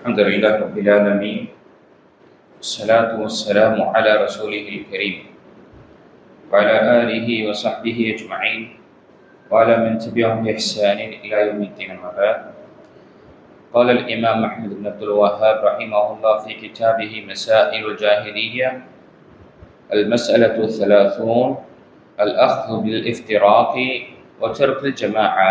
الحمد لله رب العالمين والصلاة والسلام على رسوله الكريم وعلى آله وصحبه أجمعين وعلى من تبعهم بإحسان إلى يوم الدين أما بعد. قال الإمام أحمد بن عبد الوهاب رحمه الله في كتابه مسائل الجاهلية المسألة 30 الأخذ بالافتراق وترك الجماعة.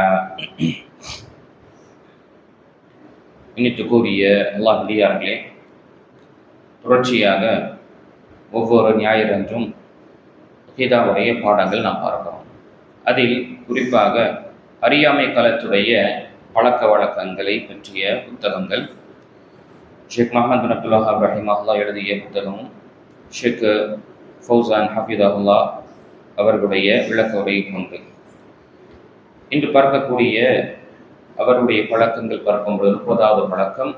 இன்னித்துக்குரிய அல்லாஹ் அடியார்களே, தொடர்ச்சியாக ஒவ்வொரு ஞாயிறன்றும் கீதாவுடைய பாடங்கள் நாம் பார்க்கிறோம். அதில் குறிப்பாக அறியாமை காலத்துடைய பழக்க வழக்கங்களை பற்றிய புத்தகங்கள் ஷேக் முஹம்மது பின் அப்துல் வஹாப் ரஹிமஹுல்லாஹ் எழுதிய புத்தகமும் ஷேக் ஃபௌசான் ஹஃபிதஹுல்லாஹ் அவர்களுடைய விளக்க உரையை கொண்டு இன்று பார்க்கக்கூடிய அவருடைய பழக்கங்கள் பார்க்கும்போது 30வது பழக்கம்,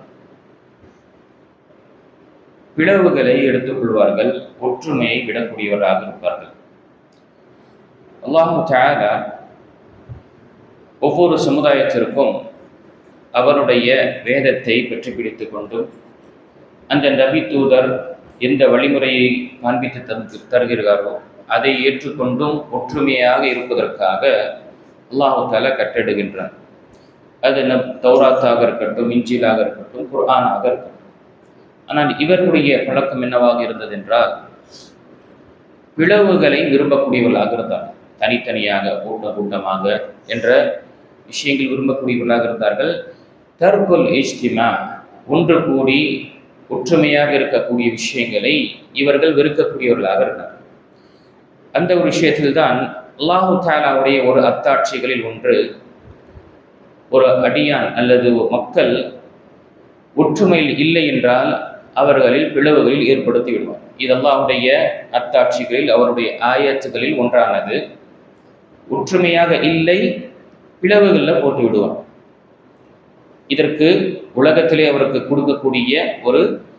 பிளவுகளை எடுத்துக்கொள்வார்கள், ஒற்றுமையை விடக்கூடியவராக இருப்பார்கள். அல்லாஹ் தஆலா ஒவ்வொரு சமுதாயத்திற்கும் அவருடைய வேதத்தை பற்றி பிடித்து கொண்டு அந்த நபி தூதர் எந்த வழிமுறையை காண்பித்து தருகிறாரோ அதை ஏற்றுக்கொண்டும் ஒற்றுமையாக இருப்பதற்காக அல்லாஹ் தஆலா கட்டளையிடுகின்றார். அது தௌராத்தாக இருக்கட்டும், இஞ்சிலாக இருக்கட்டும், குர்ஆனாக இருக்கட்டும். ஆனால் இவர்களுடைய பழக்கம் என்னவாக இருந்தது என்றால், பிளவுகளை விரும்பக்கூடியவர்களாக இருந்தார்கள். தனித்தனியாக கூட்டமாக என்ற விஷயங்கள் விரும்பக்கூடியவர்களாக இருந்தார்கள். தர்குல் இஜ்திமா, ஒன்று கூடி ஒற்றுமையாக இருக்கக்கூடிய விஷயங்களை இவர்கள் வெறுக்கக்கூடியவர்களாக இருந்தார்கள். அந்த ஒரு விஷயத்தில்தான் அல்லாஹ் தஆலாவுடைய ஒரு அத்தாட்சிகளில் ஒன்று, ஒரு அடியான் அல்லது மக்கள் ஒற்றுமையில் இல்லை என்றால் அவர்களில் பிளவுகளில் ஏற்படுத்தி விடுவார். இது அல்லாஹ்வுடைய அத்தாட்சிகளில் அவருடைய ஆயத்துகளில் ஒன்றானது. ஒற்றுமையாக இல்லை, பிளவுகளில் போட்டு விடுவார். இதற்கு உலகத்திலே அவருக்கு கொடுக்கக்கூடிய ஒரு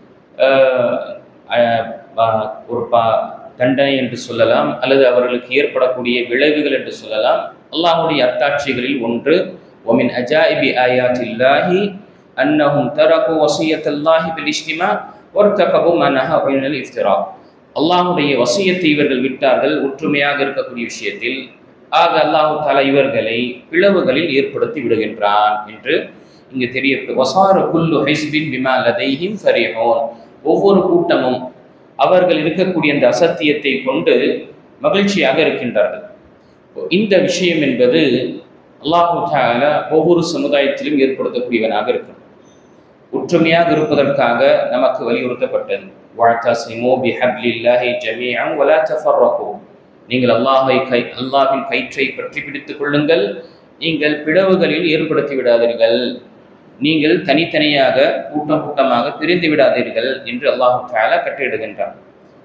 தண்டனை என்று சொல்லலாம், அல்லது அவர்களுக்கு ஏற்படக்கூடிய விளைவுகள் என்று சொல்லலாம். அல்லாஹ்வுடைய அத்தாட்சிகளில் ஒன்று, ومن عجائب آيات الله أنهم تركوا وصية الله بالاجتماع وارتكبوا ما نهى عن الافتراق. அல்லாஹ்வுடைய வசியத்தை இவர்கள் விட்டார்கள் ஒற்றுமையாக இருக்கக்கூடிய விஷயத்தில். ஆக அல்லாஹ் தஆலா இவர்களை பிளவுகளில் ஏற்படுத்தி விடுகின்றான் என்று இங்கு தெரியப்படும். வஸார குல்லு ஹிஸ்பின் பிமா லதைஹிம் ஃபரிஹூன், ஒவ்வொரு கூட்டமும் அவர்கள் இருக்கக்கூடிய அந்த அசத்தியத்தை கொண்டு மகிழ்ச்சியாக இருக்கின்றார்கள். இந்த விஷயம் என்பது அல்லாஹ் தஆலா ஒவ்வொரு சமுதாயத்திலும் ஏற்படுத்தக்கூடியவனாக இருக்கிறான். ஒற்றுமையாக இருப்பதற்காக நமக்கு வலியுறுத்தப்பட்டது. வஅதஸிமு பிஹப்லில்லாஹி ஜமீஅன் வலா தஃபர்ரகு, நீங்கள் அல்லாஹ்வின் கயிற்றை பற்றி பிடித்துக் கொள்ளுங்கள், நீங்கள் பிளவுகளில் ஏற்படுத்தி விடாதீர்கள், நீங்கள் தனித்தனியாக கூட்டமாக பிரிந்து விடாதீர்கள் என்று அல்லாஹ் தஆலா கட்டளையிடுகின்றான்.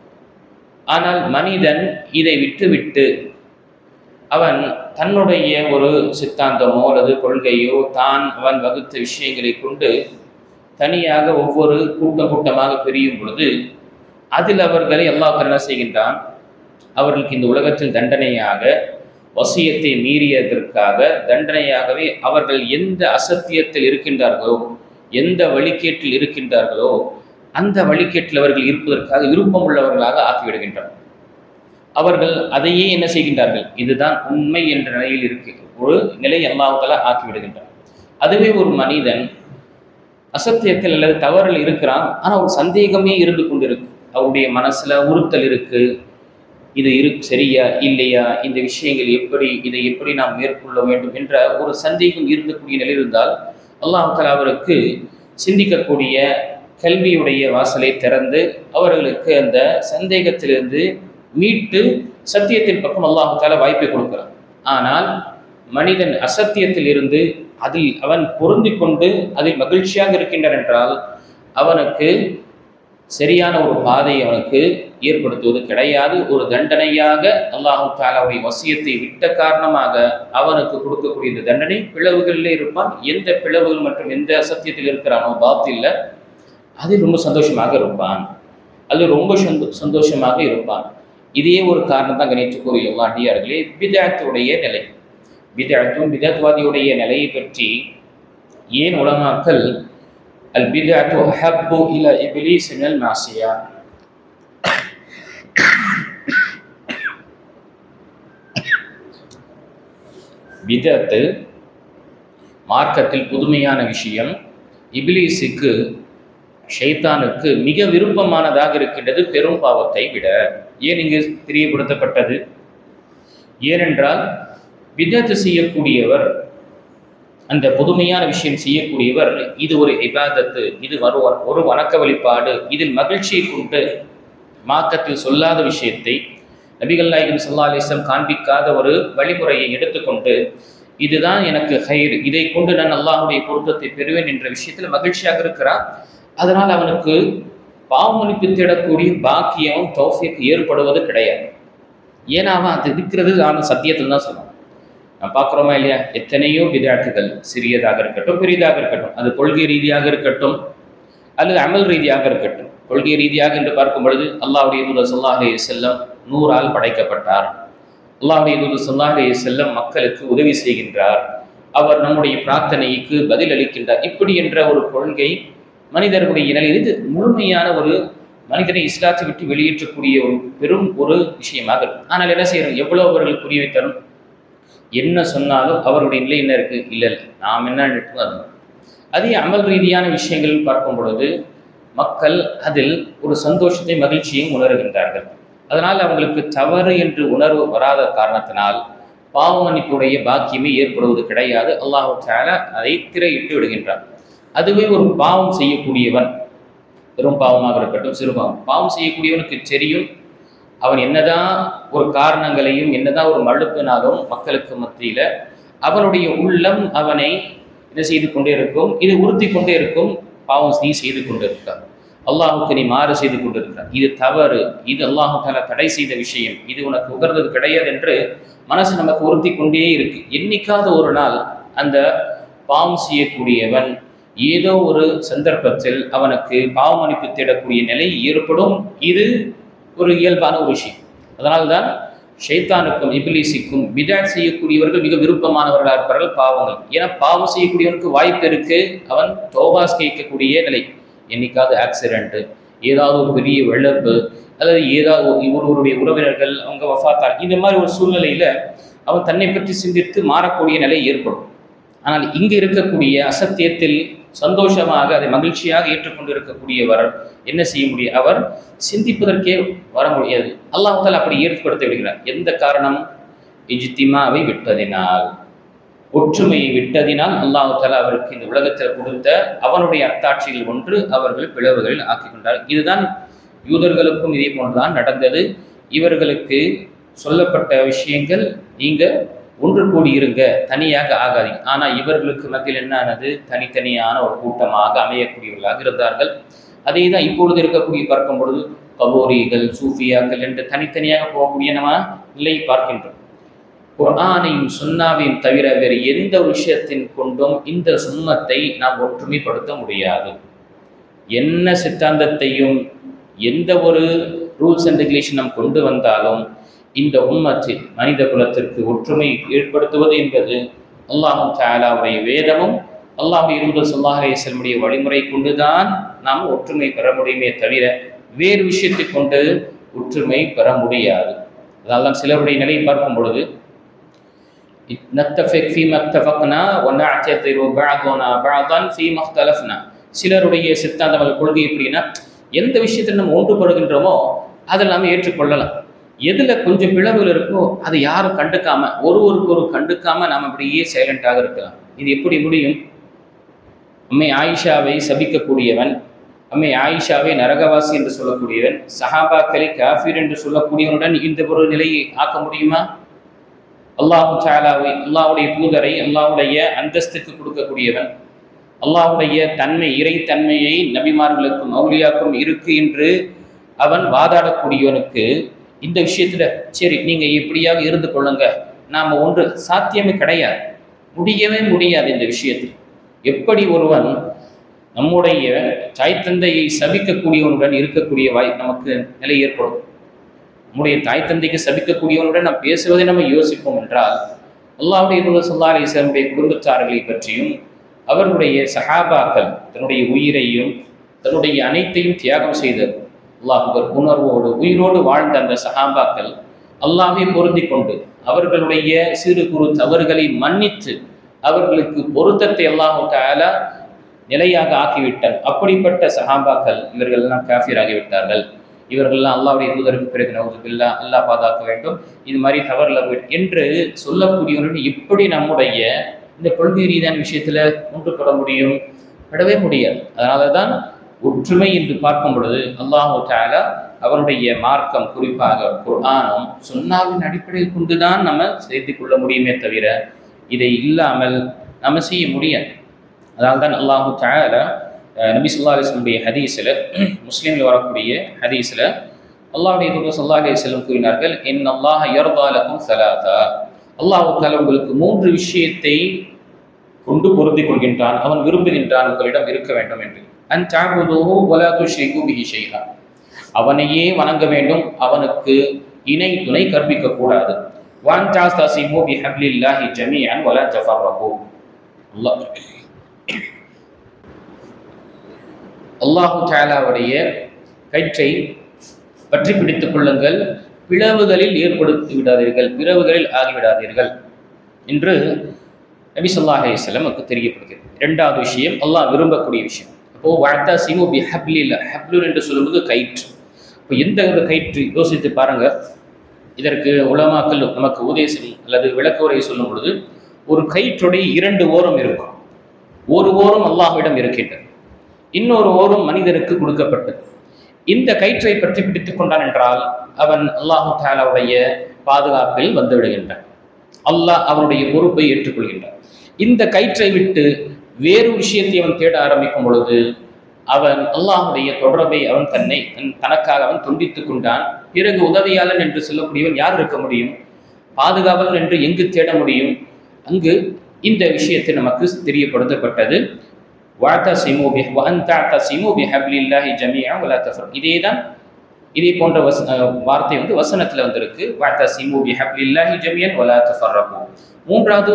ஆனால் மனிதன் இதை விட்டுவிட்டு அவன் தன்னுடைய ஒரு சித்தாந்தமோ அல்லது கொள்கையோ அவன் வகுத்த விஷயங்களை கொண்டு தனியாக ஒவ்வொரு கூட்டமாக பிரியும் பொழுது அதில் அவர்களை அல்லாஹ் என்ன செய்கின்றான், அவர்களுக்கு இந்த உலகத்தில் தண்டனையாக வசியத்தை மீறியதற்காக தண்டனையாகவே அவர்கள் எந்த அசத்தியத்தில் இருக்கின்றார்களோ, எந்த வழிகேட்டில் இருக்கின்றார்களோ அந்த வழிகேட்டில் அவர்கள் இருப்பதற்காக விருப்பம் உள்ளவர்களாக ஆக்கிவிடுகின்றனர். அவர்கள் அதையே என்ன செய்கின்றார்கள், இதுதான் உண்மை என்ற நிலையில் இருக்கு ஒரு நிலை அல்லாஹ் தஆலா ஆக்கிவிடுகின்றார். அதுவே ஒரு மனிதன் அசத்தியத்தில் அல்லது தவறில் இருக்கிறான், ஆனால் ஒரு சந்தேகமே இருந்து கொண்டிருக்கு, அவருடைய மனசுல உறுத்தல் இருக்கு, இது சரியா இல்லையா, இந்த விஷயங்கள் இதை எப்படி நாம் மேற்கொள்ள வேண்டும் என்ற ஒரு சந்தேகம் இருக்கக்கூடிய நிலை இருந்தால் அல்லாஹ் தஆலா அவருக்கு சிந்திக்கக்கூடிய கல்வியுடைய வாசலை திறந்து அவர்களுக்கு அந்த சந்தேகத்திலிருந்து மீட்டு சத்தியத்தின் பக்கம் அல்லாஹ் தஆலா வாய்ப்பை கொடுக்கிறான். ஆனால் மனிதன் அசத்தியத்தில் இருந்து அதில் அவன் பொருந்தி கொண்டு அதில் மகிழ்ச்சியாக இருக்கின்றான் என்றால் அவனுக்கு சரியான ஒரு பாதையை அவனுக்கு ஏற்படுத்துவது கிடையாது. ஒரு தண்டனையாக அல்லாஹ் தஆலாவுடைய வசியத்தை விட்ட காரணமாக அவனுக்கு கொடுக்கக்கூடிய இந்த தண்டனை பிளவுகளிலே இருப்பான். எந்த பிளவுகள் மற்றும் எந்த அசத்தியத்தில் இருக்கிறானோ பாத்தில்ல, அதில் ரொம்ப சந்தோஷமாக இருப்பான், அது ரொம்ப சந்தோஷமாக இருப்பான். இதே ஒரு காரணம் தான் கணித்துக்கூறிய எல்லா அடியார்களே பிதஅத்துடைய நிலை. பிதஅத்தும் பிதஅத்வாதியுடைய நிலையை பற்றி ஏன் உலமாக்கள் அல் பித்அத்து அஹப்பு இலா இப்லீஸ் மினல் மாசியா. பித்அத்து மார்க்கத்தில் புதுமையான விஷயம், இப்லீஸுக்கு ஷைத்தானுக்கு மிக விருப்பமானதாக இருக்கின்றது பெரும் பாவத்தை விட. ஏன் இங்கு தெரியப்படுத்தப்பட்டது? ஏனென்றால் பித்அத்து செய்யக்கூடியவர், அந்த புதுமையான விஷயம் செய்யக்கூடியவர், இது ஒரு இபாதத்து, இது ஒரு வணக்க வழிபாடு, இதில் மகிழ்ச்சியை கொண்டு மார்க்கத்தில் சொல்லாத விஷயத்தை, நபிகள் நாயகம் ஸல்லல்லாஹு அலைஹி வஸல்லம் காண்பிக்காத ஒரு வழிமுறையை எடுத்துக்கொண்டு, இதுதான் எனக்கு ஹைர், இதை கொண்டு நான் அல்லாஹ்வுடைய பொருத்தத்தை பெறுவேன் என்ற விஷயத்தில் மகிழ்ச்சியாக இருக்கிறான். அதனால் அவனுக்கு பாவமன்னிப்பு தேடக்கூடிய பாக்கியம் தௌஃபீக் ஏற்படுவது கிடையாது. ஏன்னா அவன் அது இருக்கிறது அவன் சத்தியத்தில் தான் சொல்லுவான். நான் பார்க்குறோமா இல்லையா? எத்தனையோ பித்அத்துகள், சிறியதாக இருக்கட்டும் பெரிதாக இருக்கட்டும், அது கொள்கை ரீதியாக இருக்கட்டும் அல்லது அமல் ரீதியாக இருக்கட்டும். கொள்கை ரீதியாக என்று பார்க்கும் பொழுது அல்லாஹ்வுடைய தூதர் ஸல்லல்லாஹு அலைஹி வஸல்லம் நூறால் படைக்கப்பட்டார். அல்லாஹ்வுடைய தூதர் ஸல்லல்லாஹு அலைஹி வஸல்லம் மக்களுக்கு உதவி செய்கின்றார், அவர் நம்முடைய பிரார்த்தனைக்கு பதில் அளிக்கின்றார். இப்படி என்ற ஒரு கொள்கை மனிதர்களுடைய நிலையில் இது முழுமையான ஒரு மனிதனை இஸ்லாத்தை விட்டு வெளியேற்றக்கூடிய ஒரு பெரும் ஒரு விஷயமாக இருக்கும். ஆனால் என்ன செய்யறோம்? எவ்வளோ அவர்கள் புரிய வைத்தாலும், என்ன சொன்னாலும் அவருடைய நிலை என்ன இருக்குது? இல்லை நாம் என்ன நினைப்போம் அது. அதே அமல் ரீதியான விஷயங்கள் பார்க்கும் பொழுது மக்கள் அதில் ஒரு சந்தோஷத்தை மகிழ்ச்சியையும் உணர்கின்றார்கள். அதனால் அவங்களுக்கு தவறு என்று உணர்வு வராத காரணத்தினால் பாவ மன்னிப்புடைய பாக்கியமே ஏற்படுவது கிடையாது. அல்லாஹ் தஆலா அதை திரையிட்டு விடுகின்றான். அதுவே ஒரு பாவம் செய்யக்கூடியவன், பெரும் பாவமாக இருக்கட்டும் சிறு பாவம் செய்யக்கூடியவனுக்கு தெரியும், அவன் என்னதான் ஒரு காரணங்களையும் என்னதான் ஒரு மழுப்பினாலும் மக்களுக்கு மத்தியில் அவனுடைய உள்ளம் அவனை என்ன செய்து கொண்டே இருக்கும், இது உறுத்தி கொண்டே இருக்கும், பாவம் நீ செய்து கொண்டு இருக்கார், அல்லாஹுக்கு நீ மாறு செய்து கொண்டு இருக்கிறார், இது தவறு, இது அல்லாஹு தஆலா தடை செய்த விஷயம், இது உனக்கு உகர்ந்தது கிடையாது என்று மனசு நமக்கு உறுத்தி கொண்டே இருக்கு. என்னைக்காவது ஒரு நாள் அந்த பாவம் செய்யக்கூடியவன் ஏதோ ஒரு சந்தர்ப்பத்தில் அவனுக்கு பாவ மன்னிப்பு தேடக்கூடிய நிலை ஏற்படும். இது ஒரு இயல்பான ஒரு விஷயம். அதனால்தான் ஷைத்தானுக்கும் இப்லீஸுக்கும் பித்அத் செய்யக்கூடியவர்கள் மிக விருப்பமானவர்களாக இருப்பார்கள் பாவங்கள். ஏன்னா பாவம் செய்யக்கூடியவனுக்கு வாய்ப்பு இருக்கு, அவன் தௌபாஸ் கேட்கக்கூடிய நிலை. என்னைக்காவது ஆக்சிடென்ட்டு, ஏதாவது ஒரு பெரிய இழப்பு, அல்லது ஏதாவது ஒருவருடைய உறவினர்கள் அவங்க வஃபாத்தார், இந்த மாதிரி ஒரு சூழ்நிலையில் அவன் தன்னை பற்றி சிந்தித்து மாறக்கூடிய நிலை ஏற்படும். ஆனால் இங்கு இருக்கக்கூடிய அசத்தியத்தில் சந்தோஷமாக அதை மகிழ்ச்சியாக ஏற்றுக்கொண்டு இருக்கக்கூடியவர் என்ன செய்ய முடியும்? அவர் சிந்திப்பதற்கே வர முடியாது. அல்லாஹ் தஆலா அப்படி ஏற்படுத்தி விடுகிறார். எந்த காரணம்? இஜ்திமாவை விட்டதினால், ஒற்றுமையை விட்டதினால் அல்லாஹ் தஆலா அவருக்கு இந்த உலகத்தில் கொடுத்த அவனுடைய அத்தாட்சிகள் ஒன்று அவர்கள் பிளவுகளில் ஆக்கிக் கொண்டார். இதுதான் யூதர்களுக்கும் இதே போன்றுதான் நடந்தது. இவர்களுக்கு சொல்லப்பட்ட விஷயங்கள், நீங்க ஒன்று கூடி இருங்க, தனியாக ஆகாதீங்க. ஆனால் இவர்களுக்கு மத்தியில் என்ன ஆனது? தனித்தனியான ஒரு கூட்டமாக அமையக்கூடியவர்களாக இருந்தார்கள். அதே தான் இப்பொழுது இருக்கக்கூடிய பார்க்கும் பொழுது கபோரிகள், சூஃபியாக்கள் என்று தனித்தனியாக போகக்கூடிய நம்ம நிலை பார்க்கின்றோம். குர்ஆனையும் சுன்னாவையும் தவிர வேறு எந்த ஒரு விஷயத்தின் கொண்டும் இந்த சுன்னத்தை நாம் ஒற்றுமைப்படுத்த முடியாது. என்ன சித்தாந்தத்தையும் எந்த ஒரு ரூல்ஸ் அண்ட் ரெகுலேஷன் நாம் கொண்டு வந்தாலும் இந்த உம்மத்தில் மனித குலத்திற்கு ஒற்றுமை ஏற்படுத்துவது என்பது அல்லாஹ் தஆலாவுடைய வேதமும் அல்லாஹ்வுடைய தூதர் ஸல்லல்லாஹு அலைஹி வஸல்லம் வழிமுறை கொண்டுதான் நாம் ஒற்றுமை பெற முடியுமே தவிர வேறு விஷயத்தை கொண்டு ஒற்றுமை பெற முடியாது. அதனால்தான் சிலருடைய நிலையை பார்க்கும் பொழுது நத்தஃபிக் ஃபீமா இத்தஃபக்னா வ நஅ்தஸிரு பஅதுனா பஅதன் ஃபீமா இக்தலஃப்னா. சிலருடைய சித்தாந்தம் கொள்கை எப்படின்னா, எந்த விஷயத்தில் நம்ம ஒன்றுபடுகின்றோமோ அதில் நாம் ஏற்றுக்கொள்ளலாம். எதில் கொஞ்சம் பிளவுகள் இருக்கோ அதை யாரும் கண்டுக்காம, ஒருவருக்கு ஒரு கண்டுக்காம நாம் அப்படியே சைலண்டாக இருக்கலாம். இது எப்படி முடியும்? அம்மை ஆயிஷாவை சபிக்கக்கூடியவன், அம்மை ஆயிஷாவை நரகவாசி என்று சொல்லக்கூடியவன், சஹாபாக்களை காஃபிர் என்று சொல்லக்கூடியவனுடன் இந்த ஒரு நிலையை ஆக்க முடியுமா? அல்லாஹ் தஆலாவை, அல்லாஹ்வுடைய தூதரை அல்லாஹ்வுடைய அந்தஸ்துக்கு கொடுக்கக்கூடியவன், அல்லாஹ்வுடைய தன்மை, இறைத்தன்மையை நபிமார்களுக்கும் அவுலியாக்கும் இருக்கு என்று அவன் வாதாடக்கூடியவனுக்கு இந்த விஷயத்துல சரி நீங்க எப்படியாக இருந்து கொள்ளுங்க, நாம ஒன்று சாத்தியமே கிடையாது, முடியவே முடியாது. இந்த விஷயத்தில் எப்படி ஒருவன் நம்முடைய தாய் தந்தையை சபிக்கக்கூடியவனுடன் இருக்கக்கூடிய நமக்கு நிலை ஏற்படும். நம்முடைய தாய் தந்தைக்கு சபிக்கக்கூடியவனுடன் நாம் பேசுவதை நம்ம யோசிப்போம் என்றால், அல்லாஹ்வுடைய தூதர் ஸல்லல்லாஹு அலைஹி வஸல்லம் குடும்பத்தார்களை பற்றியும் அவர்களுடைய சஹாபாக்கள் தன்னுடைய உயிரையும் தன்னுடைய அனைத்தையும் தியாகம் செய்த அல்லாஹ் உணர்வோடு உயிரோடு வாழ்ந்த அந்த சஹாபாக்கள் அல்லாஹ்வை பொருந்தி கொண்டு அவர்களுடைய சிறு குறு தவறுகளை மன்னித்து அவர்களுக்கு பொருத்தத்தை அல்லாஹு தஆலா நிலையாக ஆக்கிவிட்டார். அப்படிப்பட்ட சஹாபாக்கள் இவர்கள் எல்லாம் காஃபிர் ஆகிவிட்டார்கள், இவர்கள்லாம் அல்லாஹ்வுடைய தூதருக்கு பிறகு நவுதுபில்லா, அல்லாஹ் பாதுகாக்க வேண்டும், இது மாதிரி தவறுல என்று சொல்லக்கூடியவர்கள் எப்படி நம்முடைய இந்த கொள்கை ரீதியான விஷயத்துல ஒன்றுபட முடியும்? படவே முடியாது. அதனால தான் ஒற்றுமை என்று பார்க்கும் பொழுது அல்லாஹு தஆலா அவருடைய மார்க்கம், குறிப்பாக குர்ஆனும் சுன்னாவின் அடிப்படையில் கொண்டுதான் நம்ம செய்து கொள்ள முடியுமே தவிர இதை இல்லாமல் நம்ம செய்ய முடியாது. அதனால தான் அல்லாஹு தஆலா நபி ஸல்லல்லாஹு அலைஹி வஸல்லம் ஹதீஸில், முஸ்லீமில் வரக்கூடிய ஹதீஸில் அல்லாஹ்வுடைய தூதர் ஸல்லல்லாஹு அலைஹி வஸல்லம் கூறினார்கள், இன்னல்லாஹ யர்தா லகும் ஸலாதா, அல்லாஹ் தஆலா உங்களுக்கு 3 விஷயத்தை கொண்டு பொருந்திக் கொள்கின்றான், அவன் விரும்புகின்றான் உங்களிடம் இருக்க வேண்டும் என்று. அன் தஅபுதுஹு வலா துஷ்ரிகு பிஹி ஷைஆ, அவனையே வணங்க வேண்டும், அவனுக்கு இணை துணை கற்பிக்க கூடாது. வன் தஅஸிமு பிஹப்லில்லாஹி ஜமீஅன் வலா தஃபர்ரகு, அல்லாஹு தஆலாவுடைய கயிற்றை பற்றி பிடித்துக் கொள்ளுங்கள், பிளவுகளில் ஏற்படுத்தி விடாதீர்கள், பிளவுகளில் ஆகிவிடாதீர்கள் என்று நபி ஸல்லல்லாஹு அலைஹி வஸல்லம் தெரியப்படுகிறது. இரண்டாவது விஷயம் அல்லாஹ் விரும்பக்கூடிய விஷயம். அப்போ வஅதஸிமு பிஹப்லில்லாஹ், ஹப்லுன் என்று சொல்லும்போது கயிற்று. இப்போ எந்த ஒரு கயிற்று யோசித்து பாருங்க. இதற்கு உலமாக்கள் நமக்கு உபதேசம் அல்லது விளக்குரை சொல்லும் பொழுது ஒரு கயிற்றுடைய 2 ஓரம் இருக்கும். ஒரு ஓரம் அல்லாஹ்விடம் இருக்கின்றது, இன்னொரு ஓரம் மனிதனுக்கு கொடுக்கப்பட்டது. இந்த கயிற்றை பற்றி பிடித்துக் கொண்டான் என்றால் அவன் அல்லாஹு தஆலாவுடைய பாதுகாப்பில் வந்து விடுகின்றான், அல்லாஹ் அவனுடைய பொறுப்பை ஏற்றுக்கொள்கின்றான். இந்த கயிற்றை விட்டு வேறு விஷயத்தை அவன் தேட ஆரம்பிக்கும் பொழுது அவன் அல்லாஹுடைய தொடர்பை அவன் தனக்காக அவன் துண்டித்துக் கொண்டான். பிறகு உதவியாளன் என்று சொல்லக்கூடியவன் யார் இருக்க முடியும்? பாதுகாவலன் என்று எங்கு தேட முடியும்? அங்கு இந்த விஷயத்தை நமக்கு தெரியப்படுத்தப்பட்டது. இதேதான், இதே போன்ற வார்த்தை வசனத்தில் வந்திருக்கு. மூன்றாவது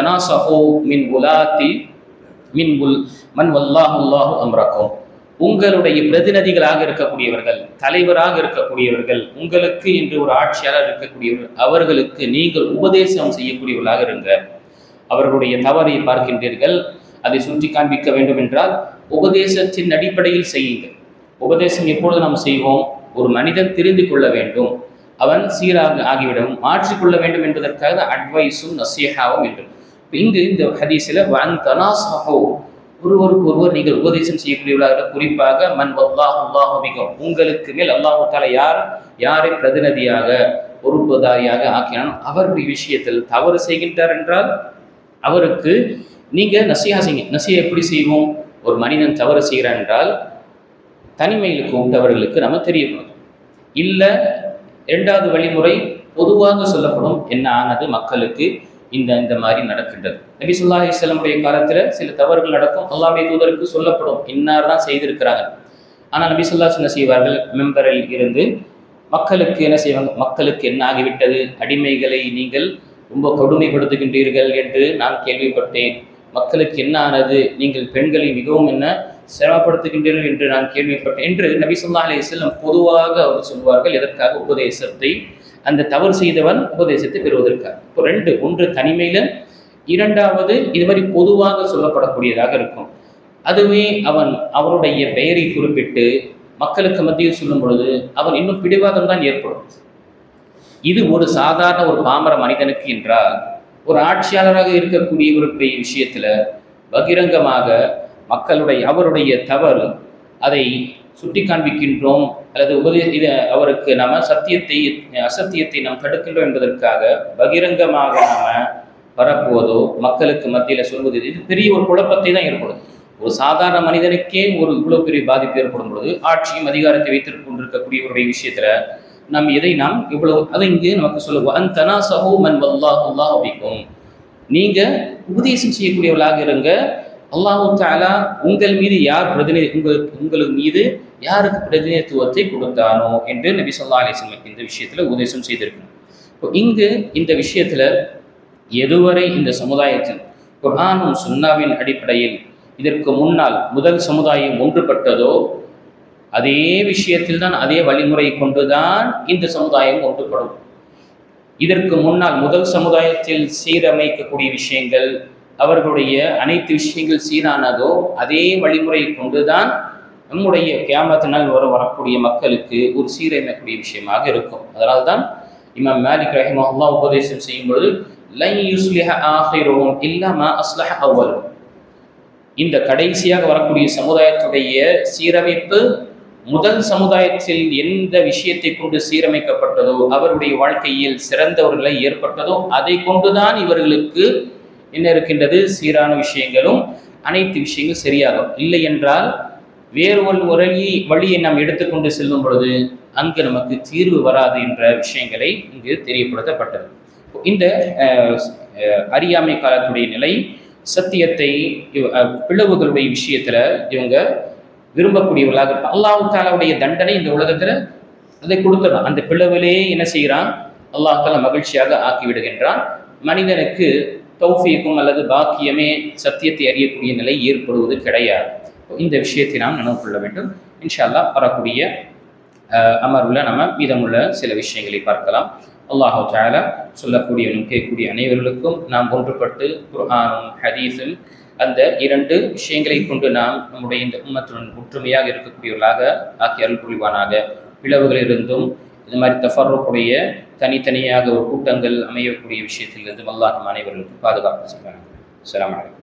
உங்களுடைய பிரதிநிதிகளாக இருக்கக்கூடியவர்கள், தலைவராக இருக்கக்கூடியவர்கள், உங்களுக்கு என்று ஒரு ஆட்சியாளர் இருக்கக்கூடியவர்கள், அவர்களுக்கு நீங்கள் உபதேசம் செய்யக்கூடியவர்களாக இருங்க. அவர்களுடைய தவறை பார்க்கின்றீர்கள், அதை சுற்றி காண்பிக்க வேண்டும் என்றால் உபதேசத்தின் அடிப்படையில் செய்யுங்கள். உபதேசம் எப்பொழுது நாம் செய்வோம்? ஒரு மனிதன் தெரிந்து கொள்ள வேண்டும், அவன் சீராக ஆகிவிடும், மாற்றிக்கொள்ள வேண்டும் என்பதற்காக அட்வைஸும் நசீஹாவும் என்று. இங்கு இந்த ஹதீஸில் ஒருவருக்கு ஒருவர் நீங்கள் உபதேசம் செய்யக்கூடியவர்களாக, குறிப்பாக மன் வல்லாஹு பிகும், உங்களுக்கு மேல் அல்லாஹு தஆலா யாரை பிரதிநிதியாக பொறுப்புதாரியாக ஆக்கினான் அவருடைய விஷயத்தில் தவறு செய்கின்றார் என்றால் அவருக்கு நீங்கள் நசீஹா செய்யுங்க. நசீஹா எப்படி செய்வோம்? ஒரு மனிதன் தவறு செய்கிறான் என்றால் தனிமையில் கூப்பிட்டவர்களுக்கு நம்ம தெரியப்படும். இல்லை, இரண்டாவது வழிமுறை பொதுவாக சொல்லப்படும், என்ன ஆனது மக்களுக்கு இந்த மாதிரி நடக்கின்றது. நபி ஸல்லல்லாஹு அலைஹி வஸல்லம் காலத்தில் சில தவறுகள் நடக்கும், அல்லாஹ்வுடைய தூதருக்கு சொல்லப்படும், இன்னார் தான் செய்திருக்கிறாங்க. ஆனால் நபி ஸல்லல்லாஹு அலைஹி வஸல்லம் செய்வார்கள், மெம்பரில் இருந்து மக்களுக்கு என்ன செய்வாங்க? மக்களுக்கு என்ன ஆகிவிட்டது? அடிமைகளை நீங்கள் ரொம்ப கொடுமைப்படுத்துகின்றீர்கள் என்று நான் கேள்விப்பட்டேன். மக்களுக்கு என்ன ஆனது? நீங்கள் பெண்களை மிகவும் என்ன சிரமப்படுத்துகின்றீர்கள் என்று நான் கேள்விப்பட்டேன் என்று நபி ஸல்லல்லாஹு அலைஹி வஸல்லம் பொதுவாக அவர் சொல்வார்கள். எதற்காக? உபதேசத்தை, அந்த தவறு செய்தவன் உபதேசத்தை பெறுவதற்காக. இப்போ 2, ஒன்று தனிமையில், இரண்டாவது இது மாதிரி பொதுவாக சொல்லப்படக்கூடியதாக இருக்கும். அதுவே அவனுடைய பெயரை குறிப்பிட்டு மக்களுக்கு மத்தியில் சொல்லும் பொழுது அவன் இன்னும் பிடிவாதம் தான் ஏற்படும். இது ஒரு சாதாரண ஒரு பாமர மனிதனுக்கு என்றால், ஒரு ஆட்சியாளராக இருக்கக்கூடிய ஒரு விஷயத்தில் பகிரங்கமாக அவருடைய தவறு அதை சுட்டி காண்பிக்கின்றோம் அல்லது அவருக்கு நாம் அசத்தியத்தை நாம் தடுக்கின்றோம் என்பதற்காக பகிரங்கமாக நாம் பரப்புவதோ மக்களுக்கு மத்தியில் சொல்வது, இது பெரிய ஒரு குழப்பத்தை தான் ஏற்படும். ஒரு சாதாரண மனிதனுக்கே இவ்வளோ பெரிய பாதிப்பு ஏற்படும் பொழுது ஆட்சியும் அதிகாரத்தை வைத்துக் கொண்டிருக்கக்கூடியவருடைய விஷயத்தில் இவ்வளவு அதை இங்கு நமக்கு சொல்லுவோம். நீங்க உபதேசம் செய்யக்கூடியவர்களாக இருங்க. அல்லாஹு தஆலா உங்கள் மீது உங்களுக்கு மீது யாருக்கு பிரதிநிதித்துவத்தை கொடுத்தானோ என்று நபி ஸல்லல்லாஹு அலைஹி வஸல்லம் இந்த விஷயத்துல உபதேசம் செய்திருக்கணும். இப்போ இங்கு இந்த விஷயத்துல எதுவரை இந்த சமுதாயத்தில் குர்ஆனும் சுன்னாவின் அடிப்படையில் இதற்கு முன்னால் முதல் சமுதாயம் ஒன்றுபட்டதோ அதே விஷயத்தில் தான், அதே வழிமுறை கொண்டுதான் இந்த சமுதாயம் ஒன்றுபடும். இதற்கு முன்னால் முதல் சமுதாயத்தில் சீரமைக்கக்கூடிய விஷயங்கள், அவர்களுடைய அனைத்து விஷயங்கள் சீரானதோ அதே வழிமுறை கொண்டுதான் நம்முடைய கியாமத் நாள் வரக்கூடிய மக்களுக்கு ஒரு சீரமைக்கக்கூடிய விஷயமாக இருக்கும். அதனால்தான் இமாம் மாலிக் ரஹிமஹுல்லாஹ் உபதேசம் செய்யும் பொழுது லன் யுஸ்லிஹ ஆகிருஹும் இல்லா மா அஸ்லஹ அவ்வலுஹும், இந்த கடைசியாக வரக்கூடிய சமுதாயத்துடைய சீரமைப்பு முதல் சமுதாயத்தில் எந்த விஷயத்தை கொண்டு சீரமைக்கப்பட்டதோ, அவருடைய வாழ்க்கையில் சிறந்தவர்களை ஏற்பட்டதோ அதை கொண்டுதான் இவர்களுக்கு என்ன இருக்கின்றது, சீரான விஷயங்களும் அனைத்து விஷயங்களும் சரியாகும். இல்லை என்றால் வேறு ஒரு வழியை நாம் எடுத்துக்கொண்டு செல்லும் பொழுது அங்கு நமக்கு தீர்வு வராது என்ற விஷயங்களை இங்கு தெரியப்படுத்தப்பட்டது. இந்த அறியாமை காலத்துடைய நிலை, சத்தியத்தை பிளவுகளுடைய விஷயத்துல இவங்க விரும்பக்கூடியவர்களாக இருப்பாங்க. அல்லாஹ் தஆலாவுடைய தண்டனை இந்த உலகத்துல அதை கொடுத்துடும். அந்த பிளவிலே என்ன செய்கிறான், அல்லாஹ் தஆலா மகிழ்ச்சியாக ஆக்கி விடுகின்றான். மனிதனுக்கு தௌஃபீக்கும் அல்லது பாக்கியமே சத்தியத்தை அறியக்கூடிய நிலை ஏற்படுவது கிடையாது. இந்த விஷயத்தை நாம் நினைவு கொள்ள வேண்டும். இன்ஷா அல்லாஹ் வரக்கூடிய அமர்வுல நம்ம மீதமுள்ள சில விஷயங்களை பார்க்கலாம். அல்லாஹ் தஆலா சொல்லக்கூடியவனும் கேட்கக்கூடிய அனைவர்களுக்கும் நாம் ஒன்றுபட்டு குர்ஆனும் ஹதீஸும் அந்த இரண்டு விஷயங்களை கொண்டு நாம் நம்முடைய இந்த உம்மத்துடன் ஒற்றுமையாக இருக்கக்கூடியவர்களாக ஆக்கி அருள் புரிவானாக. பிளவுகளிலிருந்தும் இது மாதிரி தஃபர்ருக்குடைய தனித்தனியாக ஒரு கூட்டங்கள் அமையக்கூடிய விஷயத்திலிருந்து அல்லாஹ் நம் அனைவர்களுக்கும் பாதுகாப்பு செய்வானாக. அஸ்ஸலாமு அலைக்கும்.